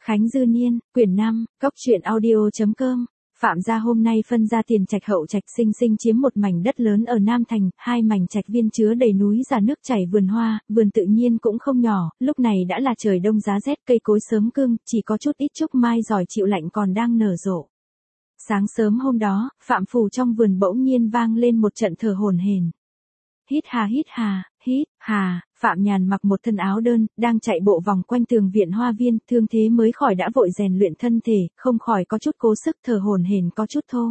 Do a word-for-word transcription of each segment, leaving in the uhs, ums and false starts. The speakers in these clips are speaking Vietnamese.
Khánh Dư Niên, quyển năm, cốc truyện audio chấm com. Phạm gia hôm nay phân ra tiền trạch hậu trạch sinh sinh chiếm một mảnh đất lớn ở Nam Thành, hai mảnh trạch viên chứa đầy núi già nước chảy vườn hoa, vườn tự nhiên cũng không nhỏ, lúc này đã là trời đông giá rét cây cối sớm cương, chỉ có chút ít trúc mai giỏi chịu lạnh còn đang nở rộ. Sáng sớm hôm đó, Phạm phủ trong vườn bỗng nhiên vang lên một trận thở hổn hển. Hít hà hít hà, hít hà, Phạm Nhàn mặc một thân áo đơn, đang chạy bộ vòng quanh tường viện hoa viên, thương thế mới khỏi đã vội rèn luyện thân thể, không khỏi có chút cố sức thở hổn hển có chút thô.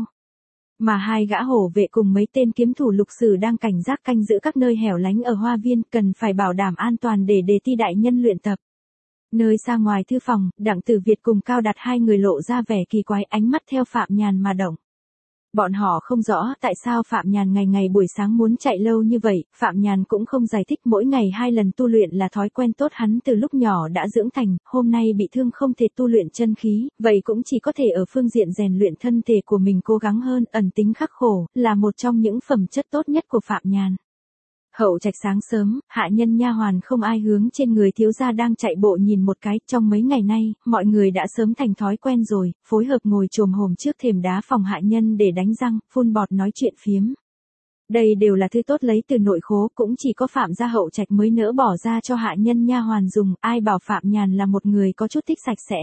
Mà hai gã hổ vệ cùng mấy tên kiếm thủ lục sử đang cảnh giác canh giữ các nơi hẻo lánh ở hoa viên, cần phải bảo đảm an toàn để đề ti đại nhân luyện tập. Nơi xa ngoài thư phòng, Đặng Tử Việt cùng Cao Đạt hai người lộ ra vẻ kỳ quái, ánh mắt theo Phạm Nhàn mà động. Bọn họ không rõ tại sao Phạm Nhàn ngày ngày buổi sáng muốn chạy lâu như vậy, Phạm Nhàn cũng không giải thích, mỗi ngày hai lần tu luyện là thói quen tốt hắn từ lúc nhỏ đã dưỡng thành, hôm nay bị thương không thể tu luyện chân khí, vậy cũng chỉ có thể ở phương diện rèn luyện thân thể của mình cố gắng hơn, ẩn tính khắc khổ, là một trong những phẩm chất tốt nhất của Phạm Nhàn. Hậu trạch sáng sớm, hạ nhân nha hoàn không ai hướng trên người thiếu gia đang chạy bộ nhìn một cái, trong mấy ngày nay, mọi người đã sớm thành thói quen rồi, phối hợp ngồi chồm hổm trước thềm đá phòng hạ nhân để đánh răng, phun bọt nói chuyện phiếm. Đây đều là thứ tốt lấy từ nội khố, cũng chỉ có Phạm gia hậu trạch mới nỡ bỏ ra cho hạ nhân nha hoàn dùng, ai bảo Phạm Nhàn là một người có chút thích sạch sẽ.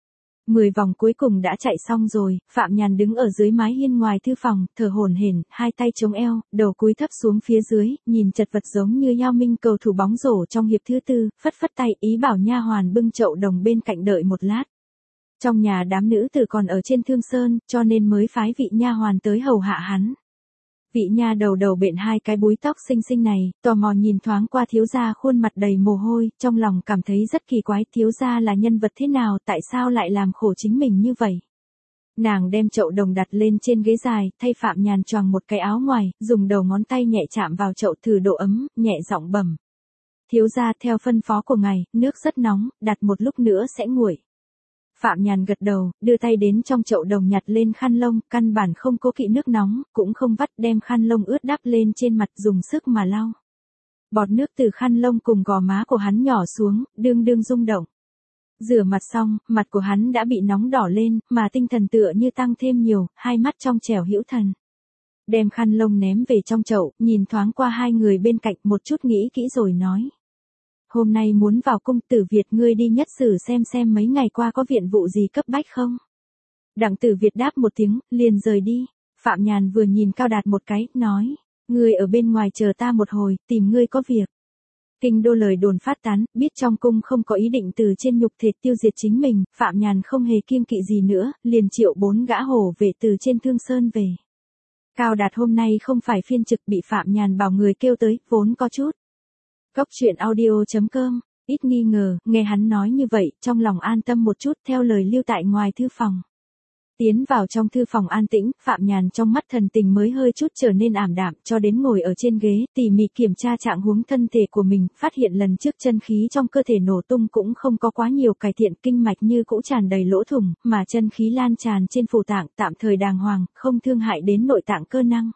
Mười vòng cuối cùng đã chạy xong rồi, Phạm Nhàn đứng ở dưới mái hiên ngoài thư phòng, thở hổn hển, hai tay chống eo, đầu cúi thấp xuống phía dưới, nhìn chật vật giống như Yao Minh cầu thủ bóng rổ trong hiệp thứ tư, phất phất tay ý bảo nha hoàn bưng chậu đồng bên cạnh đợi một lát. Trong nhà đám nữ tử còn ở trên Thương Sơn, cho nên mới phái vị nha hoàn tới hầu hạ hắn. Vị nha đầu đầu bện hai cái búi tóc xinh xinh này, tò mò nhìn thoáng qua thiếu gia khuôn mặt đầy mồ hôi, trong lòng cảm thấy rất kỳ quái, thiếu gia là nhân vật thế nào, tại sao lại làm khổ chính mình như vậy. Nàng đem chậu đồng đặt lên trên ghế dài, thay Phạm Nhàn choàng một cái áo ngoài, dùng đầu ngón tay nhẹ chạm vào chậu thử độ ấm, nhẹ giọng bẩm. Thiếu gia theo phân phó của ngài, nước rất nóng, đặt một lúc nữa sẽ nguội. Phạm Nhàn gật đầu, đưa tay đến trong chậu đồng nhặt lên khăn lông, căn bản không cố kỵ nước nóng, cũng không vắt, đem khăn lông ướt đắp lên trên mặt dùng sức mà lau. Bọt nước từ khăn lông cùng gò má của hắn nhỏ xuống, đương đương rung động. Rửa mặt xong, mặt của hắn đã bị nóng đỏ lên, mà tinh thần tựa như tăng thêm nhiều, hai mắt trong trẻo hữu thần. Đem khăn lông ném về trong chậu, nhìn thoáng qua hai người bên cạnh một chút nghĩ kỹ rồi nói. Hôm nay muốn vào cung, Tử Việt ngươi đi nhất sử xem xem mấy ngày qua có viện vụ gì cấp bách không. Đặng Tử Việt đáp một tiếng, liền rời đi. Phạm Nhàn vừa nhìn Cao Đạt một cái, nói, ngươi ở bên ngoài chờ ta một hồi, tìm ngươi có việc. Kinh đô lời đồn phát tán, biết trong cung không có ý định từ trên nhục thể tiêu diệt chính mình, Phạm Nhàn không hề kiêng kỵ gì nữa, liền triệu bốn gã hổ vệ từ trên Thương Sơn về. Cao Đạt hôm nay không phải phiên trực, bị Phạm Nhàn bảo người kêu tới, vốn có chút. Cốc truyện audio chấm com, ít nghi ngờ, nghe hắn nói như vậy, trong lòng an tâm một chút, theo lời lưu tại ngoài thư phòng. Tiến vào trong thư phòng an tĩnh, Phạm Nhàn trong mắt thần tình mới hơi chút trở nên ảm đạm, cho đến ngồi ở trên ghế, tỉ mỉ kiểm tra trạng huống thân thể của mình, phát hiện lần trước chân khí trong cơ thể nổ tung cũng không có quá nhiều cải thiện, kinh mạch như cũ tràn đầy lỗ thủng, mà chân khí lan tràn trên phủ tạng, tạm thời đàng hoàng, không thương hại đến nội tạng cơ năng.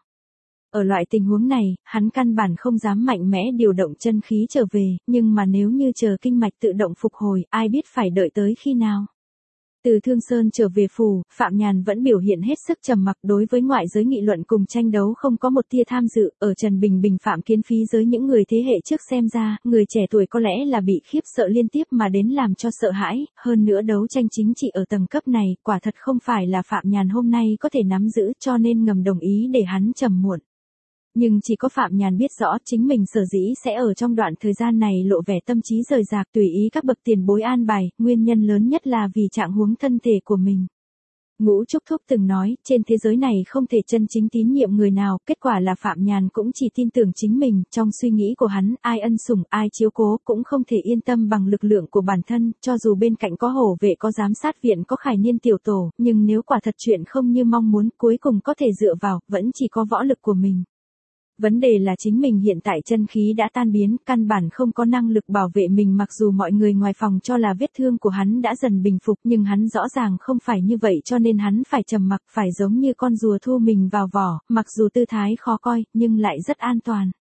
Ở loại tình huống này, hắn căn bản không dám mạnh mẽ điều động chân khí trở về, nhưng mà nếu như chờ kinh mạch tự động phục hồi, ai biết phải đợi tới khi nào. Từ Thương Sơn trở về phủ, Phạm Nhàn vẫn biểu hiện hết sức trầm mặc, đối với ngoại giới nghị luận cùng tranh đấu không có một tia tham dự, ở Trần Bình Bình Phạm Kiến Phí giới những người thế hệ trước xem ra, người trẻ tuổi có lẽ là bị khiếp sợ liên tiếp mà đến làm cho sợ hãi, hơn nữa đấu tranh chính trị ở tầng cấp này, quả thật không phải là Phạm Nhàn hôm nay có thể nắm giữ, cho nên ngầm đồng ý để hắn trầm muộn. Nhưng chỉ có Phạm Nhàn biết rõ chính mình sở dĩ sẽ ở trong đoạn thời gian này lộ vẻ tâm trí rời rạc tùy ý các bậc tiền bối an bài, nguyên nhân lớn nhất là vì trạng huống thân thể của mình. Ngũ Trúc Thúc từng nói, trên thế giới này không thể chân chính tín nhiệm người nào, kết quả là Phạm Nhàn cũng chỉ tin tưởng chính mình, trong suy nghĩ của hắn, ai ân sủng, ai chiếu cố, cũng không thể yên tâm bằng lực lượng của bản thân, cho dù bên cạnh có hổ vệ có giám sát viện có Khải Niên tiểu tổ, nhưng nếu quả thật chuyện không như mong muốn, cuối cùng có thể dựa vào, vẫn chỉ có võ lực của mình. Vấn đề là chính mình hiện tại chân khí đã tan biến, căn bản không có năng lực bảo vệ mình, mặc dù mọi người ngoài phòng cho là vết thương của hắn đã dần bình phục, nhưng hắn rõ ràng không phải như vậy, cho nên hắn phải trầm mặc, phải giống như con rùa thu mình vào vỏ, mặc dù tư thái khó coi, nhưng lại rất an toàn.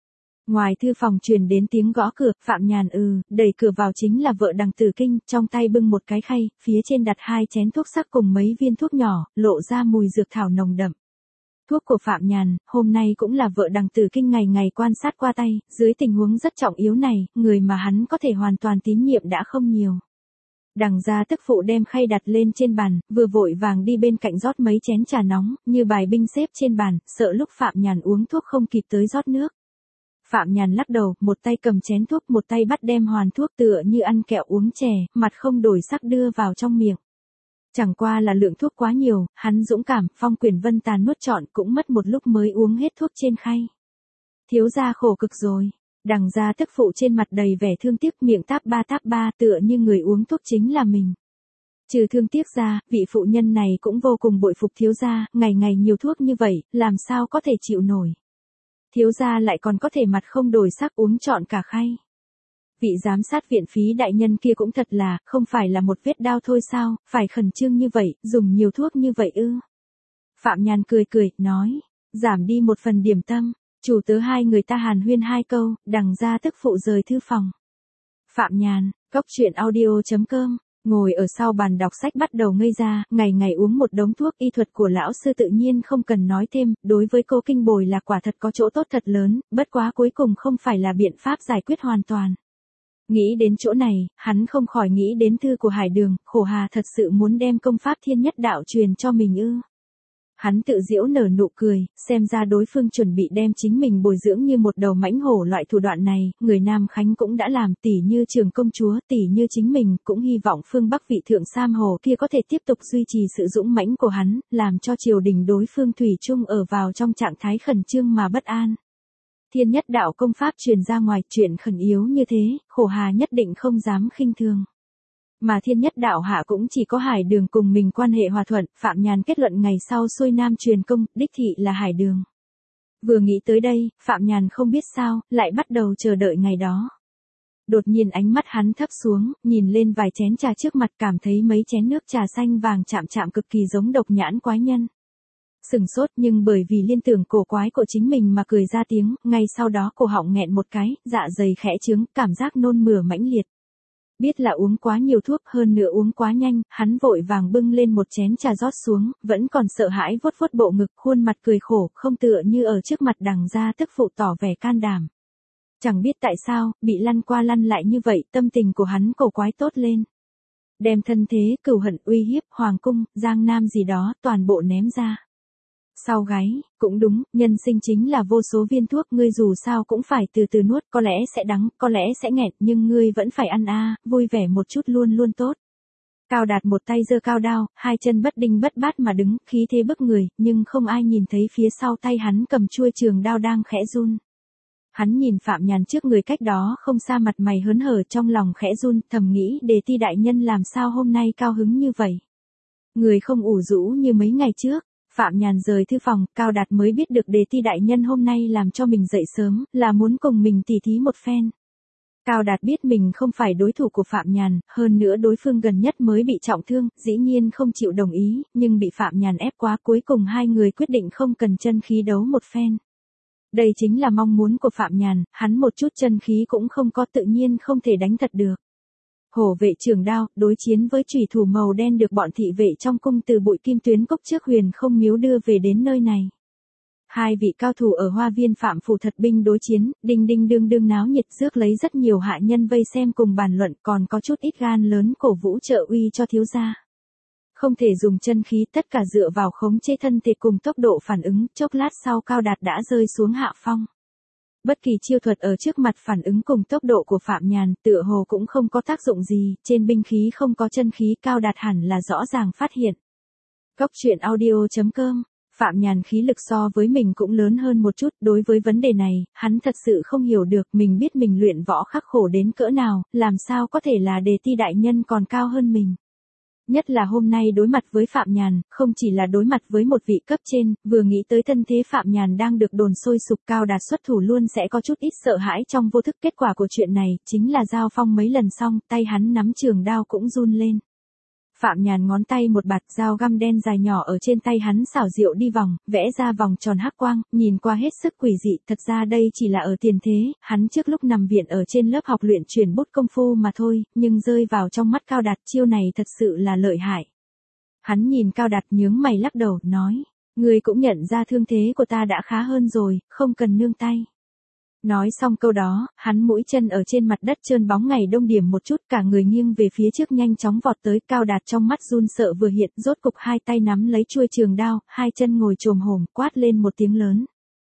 Ngoài thư phòng truyền đến tiếng gõ cửa, Phạm Nhàn ừ, đẩy cửa vào chính là vợ Đằng Tử Kinh, trong tay bưng một cái khay, phía trên đặt hai chén thuốc sắc cùng mấy viên thuốc nhỏ, lộ ra mùi dược thảo nồng đậm. Thuốc của Phạm Nhàn, hôm nay cũng là vợ Đằng Tử Kinh ngày ngày quan sát qua tay, dưới tình huống rất trọng yếu này, người mà hắn có thể hoàn toàn tín nhiệm đã không nhiều. Đằng gia tức phụ đem khay đặt lên trên bàn, vừa vội vàng đi bên cạnh rót mấy chén trà nóng, như bài binh xếp trên bàn, sợ lúc Phạm Nhàn uống thuốc không kịp tới rót nước. Phạm Nhàn lắc đầu, một tay cầm chén thuốc, một tay bắt đem hoàn thuốc tựa như ăn kẹo uống chè, mặt không đổi sắc đưa vào trong miệng. Chẳng qua là lượng thuốc quá nhiều, hắn dũng cảm, Phong Quyền Vân tàn nuốt trọn cũng mất một lúc mới uống hết thuốc trên khay. Thiếu gia khổ cực rồi. Đằng gia tức phụ trên mặt đầy vẻ thương tiếc, miệng táp ba táp ba tựa như người uống thuốc chính là mình. Trừ thương tiếc ra, vị phụ nhân này cũng vô cùng bội phục thiếu gia, ngày ngày nhiều thuốc như vậy, làm sao có thể chịu nổi. Thiếu gia lại còn có thể mặt không đổi sắc uống trọn cả khay. Vị giám sát viện phí đại nhân kia cũng thật là, không phải là một vết đao thôi sao, phải khẩn trương như vậy, dùng nhiều thuốc như vậy ư. Phạm Nhàn cười cười, nói, giảm đi một phần điểm tâm, chủ tớ hai người ta hàn huyên hai câu, đằng gia tức phụ rời thư phòng. Phạm Nhàn, góc truyện audio chấm com, ngồi ở sau bàn đọc sách bắt đầu ngây ra, ngày ngày uống một đống thuốc, y thuật của lão sư tự nhiên không cần nói thêm, đối với cô kinh bồi là quả thật có chỗ tốt thật lớn, bất quá cuối cùng không phải là biện pháp giải quyết hoàn toàn. Nghĩ đến chỗ này, hắn không khỏi nghĩ đến thư của Hải Đường, khổ hà thật sự muốn đem công pháp thiên nhất đạo truyền cho mình ư. Hắn tự giễu nở nụ cười, xem ra đối phương chuẩn bị đem chính mình bồi dưỡng như một đầu mãnh hổ. Loại thủ đoạn này, người Nam Khánh cũng đã làm, tỷ như Trường công chúa, tỷ như chính mình, cũng hy vọng phương Bắc vị thượng Sam Hồ kia có thể tiếp tục duy trì sự dũng mãnh của hắn, làm cho triều đình đối phương thủy chung ở vào trong trạng thái khẩn trương mà bất an. Thiên nhất đạo công pháp truyền ra ngoài, chuyện khẩn yếu như thế, khổ hà nhất định không dám khinh thường. Mà thiên nhất đạo hạ cũng chỉ có Hải Đường cùng mình quan hệ hòa thuận, Phạm Nhàn kết luận ngày sau xuôi nam truyền công, đích thị là Hải Đường. Vừa nghĩ tới đây, Phạm Nhàn không biết sao, lại bắt đầu chờ đợi ngày đó. Đột nhiên ánh mắt hắn thấp xuống, nhìn lên vài chén trà trước mặt, cảm thấy mấy chén nước trà xanh vàng chạm chạm cực kỳ giống độc nhãn quái nhân. Sừng sốt, nhưng bởi vì liên tưởng cổ quái của chính mình mà cười ra tiếng, ngay sau đó cổ họng nghẹn một cái, dạ dày khẽ trướng, cảm giác nôn mửa mãnh liệt. Biết là uống quá nhiều thuốc, hơn nữa uống quá nhanh, hắn vội vàng bưng lên một chén trà rót xuống, vẫn còn sợ hãi vuốt vuốt bộ ngực, khuôn mặt cười khổ, không tựa như ở trước mặt đằng gia tức phụ tỏ vẻ can đảm. Chẳng biết tại sao, bị lăn qua lăn lại như vậy, tâm tình của hắn cổ quái tốt lên. Đem thân thế, cửu hận, uy hiếp, hoàng cung, giang nam gì đó, toàn bộ ném ra. Sau gáy, cũng đúng, nhân sinh chính là vô số viên thuốc, ngươi dù sao cũng phải từ từ nuốt, có lẽ sẽ đắng, có lẽ sẽ nghẹn, nhưng ngươi vẫn phải ăn a, vui vẻ một chút luôn luôn tốt. Cao Đạt một tay giơ cao đao, hai chân bất đinh bất bát mà đứng, khí thế bức người, nhưng không ai nhìn thấy phía sau tay hắn cầm chuôi trường đao đang khẽ run. Hắn nhìn Phạm Nhàn trước người cách đó không xa, mặt mày hớn hở, trong lòng khẽ run, thầm nghĩ Đề Ti đại nhân làm sao hôm nay cao hứng như vậy. Người không ủ rũ như mấy ngày trước. Phạm Nhàn rời thư phòng, Cao Đạt mới biết được Đề Ti đại nhân hôm nay làm cho mình dậy sớm, là muốn cùng mình tỉ thí một phen. Cao Đạt biết mình không phải đối thủ của Phạm Nhàn, hơn nữa đối phương gần nhất mới bị trọng thương, dĩ nhiên không chịu đồng ý, nhưng bị Phạm Nhàn ép quá, cuối cùng hai người quyết định không cần chân khí đấu một phen. Đây chính là mong muốn của Phạm Nhàn, hắn một chút chân khí cũng không có, tự nhiên không thể đánh thật được. Hổ vệ trường đao, đối chiến với chủy thủ màu đen được bọn thị vệ trong cung từ Bụi Kim Tuyến Cốc trước Huyền Không Miếu đưa về đến nơi này. Hai vị cao thủ ở hoa viên Phạm Phủ thật binh đối chiến, đinh đinh đương đương náo nhiệt, rước lấy rất nhiều hạ nhân vây xem cùng bàn luận, còn có chút ít gan lớn cổ vũ trợ uy cho thiếu gia. Không thể dùng chân khí, tất cả dựa vào khống chế thân thể cùng tốc độ phản ứng, chốc lát sau Cao Đạt đã rơi xuống hạ phong. Bất kỳ chiêu thuật ở trước mặt phản ứng cùng tốc độ của Phạm Nhàn, tựa hồ cũng không có tác dụng gì, trên binh khí không có chân khí, Cao Đạt hẳn là rõ ràng phát hiện. Góc truyện audio chấm com, Phạm Nhàn khí lực so với mình cũng lớn hơn một chút, đối với vấn đề này, hắn thật sự không hiểu được, mình biết mình luyện võ khắc khổ đến cỡ nào, làm sao có thể là Đề Ti đại nhân còn cao hơn mình. Nhất là hôm nay đối mặt với Phạm Nhàn, không chỉ là đối mặt với một vị cấp trên, vừa nghĩ tới thân thế Phạm Nhàn đang được đồn sôi sục, Cao Đạt xuất thủ luôn sẽ có chút ít sợ hãi trong vô thức. Kết quả của chuyện này, chính là giao phong mấy lần xong, tay hắn nắm trường đao cũng run lên. Phạm Nhàn ngón tay một bạt, dao găm đen dài nhỏ ở trên tay hắn xảo diệu đi vòng, vẽ ra vòng tròn hắc quang, nhìn qua hết sức quỷ dị, thật ra đây chỉ là ở tiền thế, hắn trước lúc nằm viện ở trên lớp học luyện chuyển bút công phu mà thôi, nhưng rơi vào trong mắt Cao Đạt chiêu này thật sự là lợi hại. Hắn nhìn Cao Đạt nhướng mày lắc đầu, nói, ngươi cũng nhận ra thương thế của ta đã khá hơn rồi, không cần nương tay. Nói xong câu đó, hắn mũi chân ở trên mặt đất trơn bóng ngày đông điểm một chút, cả người nghiêng về phía trước nhanh chóng vọt tới. Cao Đạt trong mắt run sợ vừa hiện, rốt cục hai tay nắm lấy chuôi trường đao, hai chân ngồi chồm hổm, quát lên một tiếng lớn.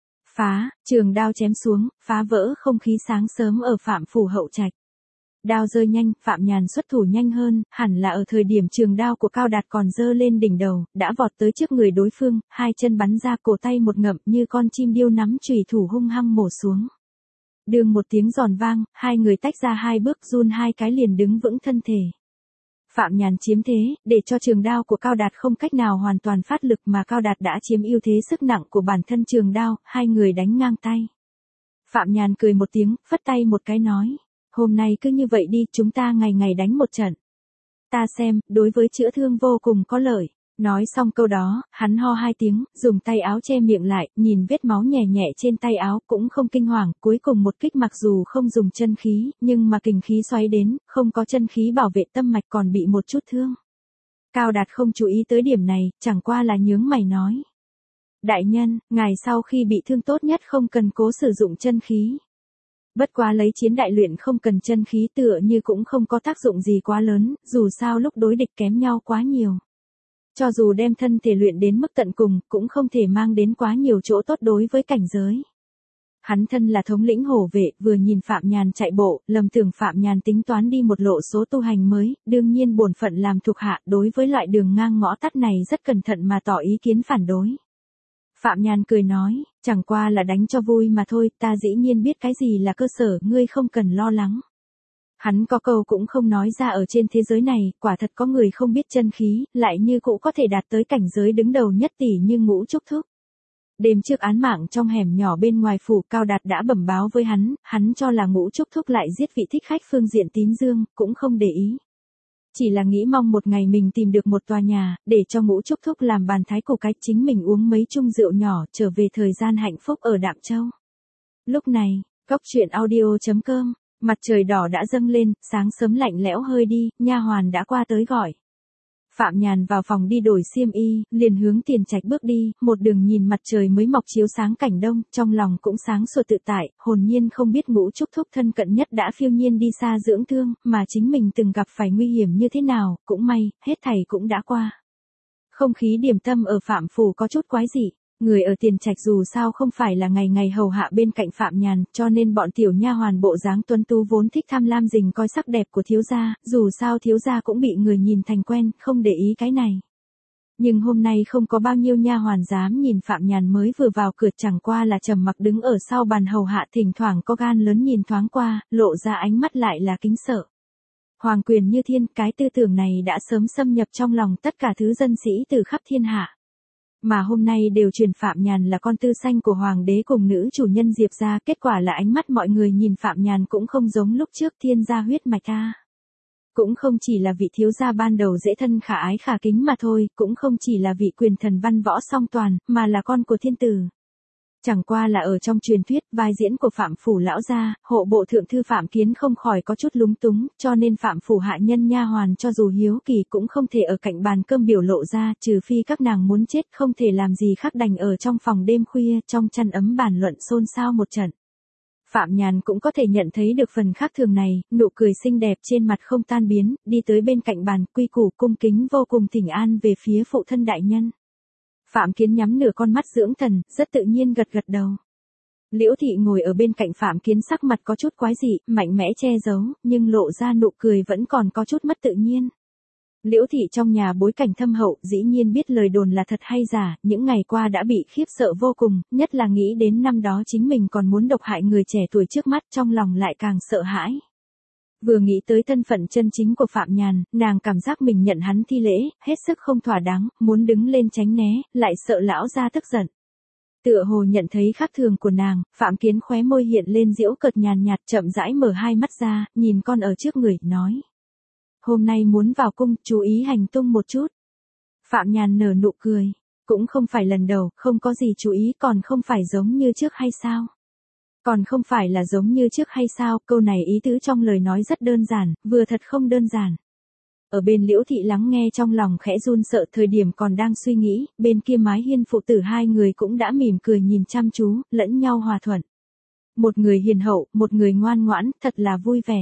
Phá, trường đao chém xuống, phá vỡ không khí sáng sớm ở Phạm phủ hậu trạch. Đao rơi nhanh, Phạm Nhàn xuất thủ nhanh hơn, hẳn là ở thời điểm trường đao của Cao Đạt còn giơ lên đỉnh đầu, đã vọt tới trước người đối phương, hai chân bắn ra, cổ tay một ngậm như con chim điêu nắm chùy thủ hung hăng mổ xuống. Đương một tiếng giòn vang, hai người tách ra hai bước, run hai cái liền đứng vững thân thể. Phạm Nhàn chiếm thế, để cho trường đao của Cao Đạt không cách nào hoàn toàn phát lực, mà Cao Đạt đã chiếm ưu thế sức nặng của bản thân trường đao, hai người đánh ngang tay. Phạm Nhàn cười một tiếng, phất tay một cái nói, hôm nay cứ như vậy đi, chúng ta ngày ngày đánh một trận. Ta xem, đối với chữa thương vô cùng có lợi. Nói xong câu đó, hắn ho hai tiếng, dùng tay áo che miệng lại, nhìn vết máu nhẹ nhẹ trên tay áo, cũng không kinh hoàng, cuối cùng một kích mặc dù không dùng chân khí, nhưng mà kình khí xoáy đến, không có chân khí bảo vệ tâm mạch còn bị một chút thương. Cao Đạt không chú ý tới điểm này, chẳng qua là nhướng mày nói. Đại nhân, ngài sau khi bị thương tốt nhất không cần cố sử dụng chân khí. Bất quá lấy chiến đại luyện không cần chân khí tựa như cũng không có tác dụng gì quá lớn, dù sao lúc đối địch kém nhau quá nhiều. Cho dù đem thân thể luyện đến mức tận cùng, cũng không thể mang đến quá nhiều chỗ tốt đối với cảnh giới. Hắn thân là thống lĩnh hổ vệ, vừa nhìn Phạm Nhàn chạy bộ, lầm tưởng Phạm Nhàn tính toán đi một lộ số tu hành mới, đương nhiên bổn phận làm thuộc hạ đối với loại đường ngang ngõ tắt này rất cẩn thận mà tỏ ý kiến phản đối. Phạm Nhàn cười nói, chẳng qua là đánh cho vui mà thôi, ta dĩ nhiên biết cái gì là cơ sở, ngươi không cần lo lắng. Hắn có câu cũng không nói ra ở trên thế giới này, quả thật có người không biết chân khí, lại như cũ có thể đạt tới cảnh giới đứng đầu nhất tỷ như Ngũ Trúc Thúc. Đêm trước án mạng trong hẻm nhỏ bên ngoài phủ, Cao Đạt đã bẩm báo với hắn, hắn cho là Ngũ Trúc Thúc lại giết vị thích khách phương diện Tín Dương, cũng không để ý. Chỉ là nghĩ mong một ngày mình tìm được một tòa nhà, để cho Ngũ Trúc Thúc làm bàn thái cổ cách, chính mình uống mấy chung rượu nhỏ, trở về thời gian hạnh phúc ở Đạm Châu. Lúc này, Cốc Truyện Audio chấm com, mặt trời đỏ đã dâng lên, sáng sớm lạnh lẽo hơi đi, nha hoàn đã qua tới gọi. Phạm Nhàn vào phòng đi đổi xiêm y, liền hướng Tiền Trạch bước đi, một đường nhìn mặt trời mới mọc chiếu sáng cảnh đông, trong lòng cũng sáng sủa tự tại, hồn nhiên không biết Ngũ Trúc Thúc thân cận nhất đã phiêu nhiên đi xa dưỡng thương, mà chính mình từng gặp phải nguy hiểm như thế nào, cũng may, hết thảy cũng đã qua. Không khí điềm tâm ở Phạm phủ có chút quái dị. Người ở Tiền Trạch dù sao không phải là ngày ngày hầu hạ bên cạnh Phạm Nhàn, cho nên bọn tiểu nha hoàn bộ dáng tuấn tú vốn thích tham lam rình coi sắc đẹp của thiếu gia, dù sao thiếu gia cũng bị người nhìn thành quen, không để ý cái này. Nhưng hôm nay không có bao nhiêu nha hoàn dám nhìn Phạm Nhàn mới vừa vào cửa, chẳng qua là trầm mặc đứng ở sau bàn hầu hạ, thỉnh thoảng có gan lớn nhìn thoáng qua, lộ ra ánh mắt lại là kính sợ. Hoàng quyền như thiên, cái tư tưởng này đã sớm xâm nhập trong lòng tất cả thứ dân sĩ từ khắp thiên hạ. Mà hôm nay đều truyền Phạm Nhàn là con tư sanh của hoàng đế cùng nữ chủ nhân Diệp gia, kết quả là ánh mắt mọi người nhìn Phạm Nhàn cũng không giống lúc trước, thiên gia huyết mạch a. Cũng không chỉ là vị thiếu gia ban đầu dễ thân khả ái khả kính mà thôi, cũng không chỉ là vị quyền thần văn võ song toàn, mà là con của thiên tử. Chẳng qua là ở trong truyền thuyết, vai diễn của Phạm phủ lão gia, hộ bộ thượng thư Phạm Kiến không khỏi có chút lúng túng, cho nên Phạm phủ hạ nhân nha hoàn cho dù hiếu kỳ cũng không thể ở cạnh bàn cơm biểu lộ ra, trừ phi các nàng muốn chết không thể làm gì khác đành ở trong phòng đêm khuya, trong chăn ấm bàn luận xôn xao một trận. Phạm Nhàn cũng có thể nhận thấy được phần khác thường này, nụ cười xinh đẹp trên mặt không tan biến, đi tới bên cạnh bàn, quy củ cung kính vô cùng thỉnh an về phía phụ thân đại nhân. Phạm Kiến nhắm nửa con mắt dưỡng thần, rất tự nhiên gật gật đầu. Liễu Thị ngồi ở bên cạnh Phạm Kiến sắc mặt có chút quái dị, mạnh mẽ che giấu, nhưng lộ ra nụ cười vẫn còn có chút mất tự nhiên. Liễu Thị trong nhà bối cảnh thâm hậu, dĩ nhiên biết lời đồn là thật hay giả, những ngày qua đã bị khiếp sợ vô cùng, nhất là nghĩ đến năm đó chính mình còn muốn độc hại người trẻ tuổi trước mắt, trong lòng lại càng sợ hãi. Vừa nghĩ tới thân phận chân chính của Phạm Nhàn, nàng cảm giác mình nhận hắn thi lễ, hết sức không thỏa đáng, muốn đứng lên tránh né, lại sợ lão gia tức giận. Tựa hồ nhận thấy khác thường của nàng, Phạm Kiến khóe môi hiện lên giễu cợt nhàn nhạt, chậm rãi mở hai mắt ra, nhìn con ở trước người, nói. hôm nay muốn vào cung, chú ý hành tung một chút. Phạm Nhàn nở nụ cười, cũng không phải lần đầu, không có gì chú ý, còn không phải giống như trước hay sao? Còn không phải là giống như trước hay sao? Câu này ý tứ trong lời nói rất đơn giản, vừa thật không đơn giản. Ở bên Liễu Thị lắng nghe trong lòng khẽ run sợ, thời điểm còn đang suy nghĩ, bên kia mái hiên phụ tử hai người cũng đã mỉm cười nhìn chăm chú, lẫn nhau hòa thuận. Một người hiền hậu, một người ngoan ngoãn, thật là vui vẻ.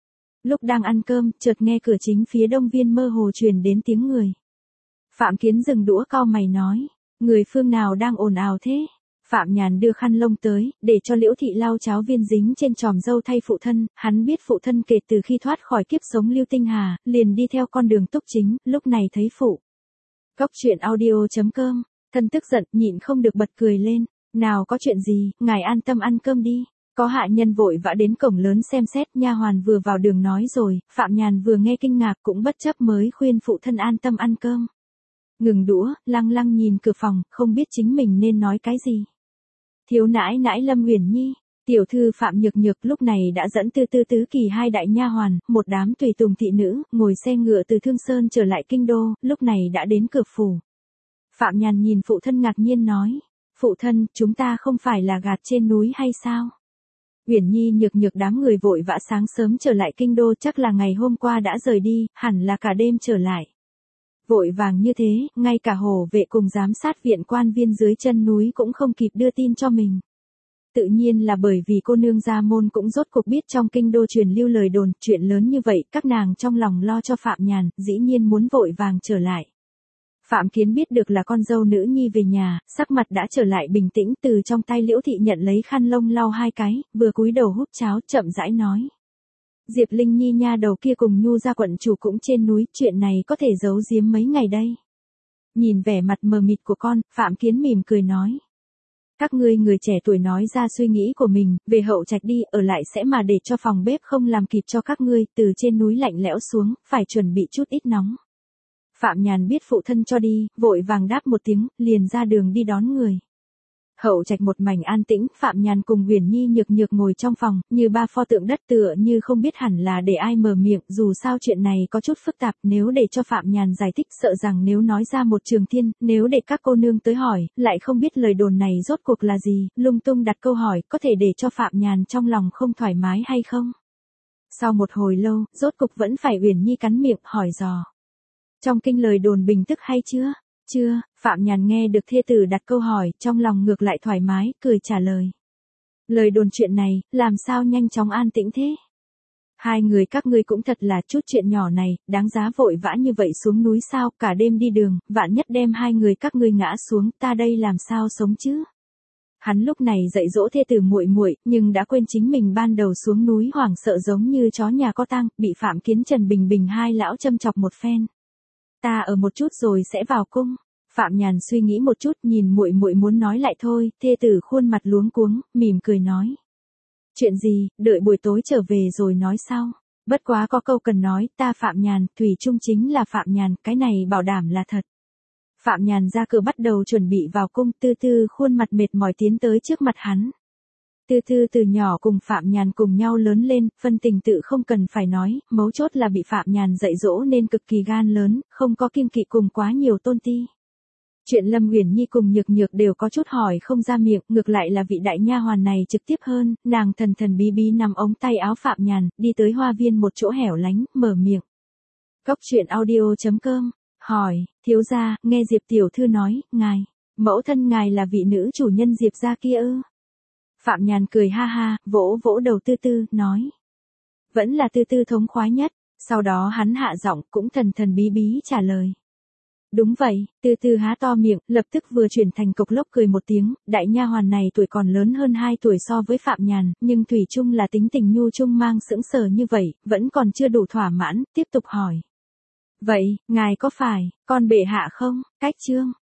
Lúc đang ăn cơm, chợt nghe cửa chính phía đông viên mơ hồ truyền đến tiếng người. Phạm Kiến dừng đũa cau mày nói, người phương nào đang ồn ào thế? Phạm Nhàn đưa khăn lông tới, để cho Liễu Thị lau cháo viên dính trên tròm râu thay phụ thân, hắn biết phụ thân kể từ khi thoát khỏi kiếp sống Lưu Tinh Hà, liền đi theo con đường túc chính, lúc này thấy phụ. Cốc truyện audio chấm com, thân tức giận, nhịn không được bật cười lên, nào có chuyện gì, ngài an tâm ăn cơm đi. Có hạ nhân vội vã đến cổng lớn xem xét, nha hoàn vừa vào đường nói rồi, Phạm Nhàn vừa nghe kinh ngạc cũng bất chấp mới khuyên phụ thân an tâm ăn cơm. Ngừng đũa, lăng lăng nhìn cửa phòng, không biết chính mình nên nói cái gì. Thiếu nãi nãi Lâm Uyển Nhi, tiểu thư Phạm Nhược Nhược lúc này đã dẫn Tư Tư Tứ Kỳ hai đại nha hoàn, một đám tùy tùng thị nữ, ngồi xe ngựa từ Thương Sơn trở lại kinh đô, lúc này đã đến cửa phủ. Phạm Nhàn nhìn phụ thân ngạc nhiên nói, phụ thân, chúng ta không phải là gạt trên núi hay sao? Uyển Nhi Nhược Nhược đám người vội vã sáng sớm trở lại kinh đô, chắc là ngày hôm qua đã rời đi, hẳn là cả đêm trở lại. Vội vàng như thế, ngay cả hổ vệ cùng giám sát viện quan viên dưới chân núi cũng không kịp đưa tin cho mình. Tự nhiên là bởi vì cô nương gia môn cũng rốt cuộc biết trong kinh đô truyền lưu lời đồn, chuyện lớn như vậy, các nàng trong lòng lo cho Phạm Nhàn, dĩ nhiên muốn vội vàng trở lại. Phạm Kiến biết được là con dâu nữ nhi về nhà, sắc mặt đã trở lại bình tĩnh, từ trong tay Liễu Thị nhận lấy khăn lông lau hai cái, vừa cúi đầu húp cháo, chậm rãi nói. Diệp Linh Nhi nha đầu kia cùng Nhu gia quận chủ cũng trên núi, chuyện này có thể giấu giếm mấy ngày đây. Nhìn vẻ mặt mờ mịt của con, Phạm Kiến mỉm cười nói. Các ngươi người trẻ tuổi nói ra suy nghĩ của mình, về hậu trạch đi, ở lại sẽ mà để cho phòng bếp không làm kịp cho các ngươi, từ trên núi lạnh lẽo xuống, phải chuẩn bị chút ít nóng. Phạm Nhàn biết phụ thân cho đi, vội vàng đáp một tiếng, liền ra đường đi đón người. Hậu trạch một mảnh an tĩnh, Phạm Nhàn cùng Uyển Nhi Nhược Nhược ngồi trong phòng, như ba pho tượng đất, tựa như không biết hẳn là để ai mở miệng, dù sao chuyện này có chút phức tạp, nếu để cho Phạm Nhàn giải thích sợ rằng nếu nói ra một trường thiên, nếu để các cô nương tới hỏi, lại không biết lời đồn này rốt cuộc là gì, lung tung đặt câu hỏi, có thể để cho Phạm Nhàn trong lòng không thoải mái hay không? Sau một hồi lâu, rốt cục vẫn phải Uyển Nhi cắn miệng, hỏi dò. Trong kinh lời đồn bình tức hay chưa? Chưa, Phạm Nhàn nghe được thê tử đặt câu hỏi, trong lòng ngược lại thoải mái, cười trả lời. Lời đồn chuyện này, làm sao nhanh chóng an tĩnh thế? Hai người các ngươi cũng thật là chút chuyện nhỏ này, đáng giá vội vã như vậy xuống núi sao, cả đêm đi đường, vạn nhất đem hai người các ngươi ngã xuống, ta đây làm sao sống chứ? Hắn lúc này dạy dỗ thê tử muội muội, nhưng đã quên chính mình ban đầu xuống núi hoảng sợ giống như chó nhà có tang, bị Phạm Kiến Trần Bình Bình hai lão châm chọc một phen. Ta ở một chút rồi sẽ vào cung. Phạm Nhàn suy nghĩ một chút, nhìn muội muội muốn nói lại thôi, thê tử khuôn mặt luống cuống, mỉm cười nói. Chuyện gì, đợi buổi tối trở về rồi nói sau. Bất quá có câu cần nói, ta Phạm Nhàn, thủy chung chính là Phạm Nhàn, cái này bảo đảm là thật. Phạm Nhàn ra cửa bắt đầu chuẩn bị vào cung, Tư Tư khuôn mặt mệt mỏi tiến tới trước mặt hắn. Tư Tư từ nhỏ cùng Phạm Nhàn cùng nhau lớn lên, phân tình tự không cần phải nói, mấu chốt là bị Phạm Nhàn dạy dỗ nên cực kỳ gan lớn, không có kiêng kỵ cùng quá nhiều tôn ti. Chuyện Lâm Uyển Nhi cùng Nhược Nhược đều có chút hỏi không ra miệng, ngược lại là vị đại nha hoàn này trực tiếp hơn, nàng thần thần bí bí nằm ống tay áo Phạm Nhàn, đi tới hoa viên một chỗ hẻo lánh, mở miệng. Cốc truyện audio chấm com, hỏi, thiếu gia, nghe Diệp tiểu thư nói, ngài, mẫu thân ngài là vị nữ chủ nhân Diệp gia kia ư? Phạm Nhàn cười ha ha, vỗ vỗ đầu Tư Tư, nói. Vẫn là Tư Tư thống khoái nhất, sau đó hắn hạ giọng cũng thần thần bí bí trả lời. Đúng vậy, Tư Tư há to miệng, lập tức vừa chuyển thành cộc lốc cười một tiếng, đại nha hoàn này tuổi còn lớn hơn hai tuổi so với Phạm Nhàn, nhưng thủy chung là tính tình nhu chung mang sững sờ như vậy, vẫn còn chưa đủ thỏa mãn, tiếp tục hỏi. Vậy, ngài có phải, con bệ hạ không, cách chương.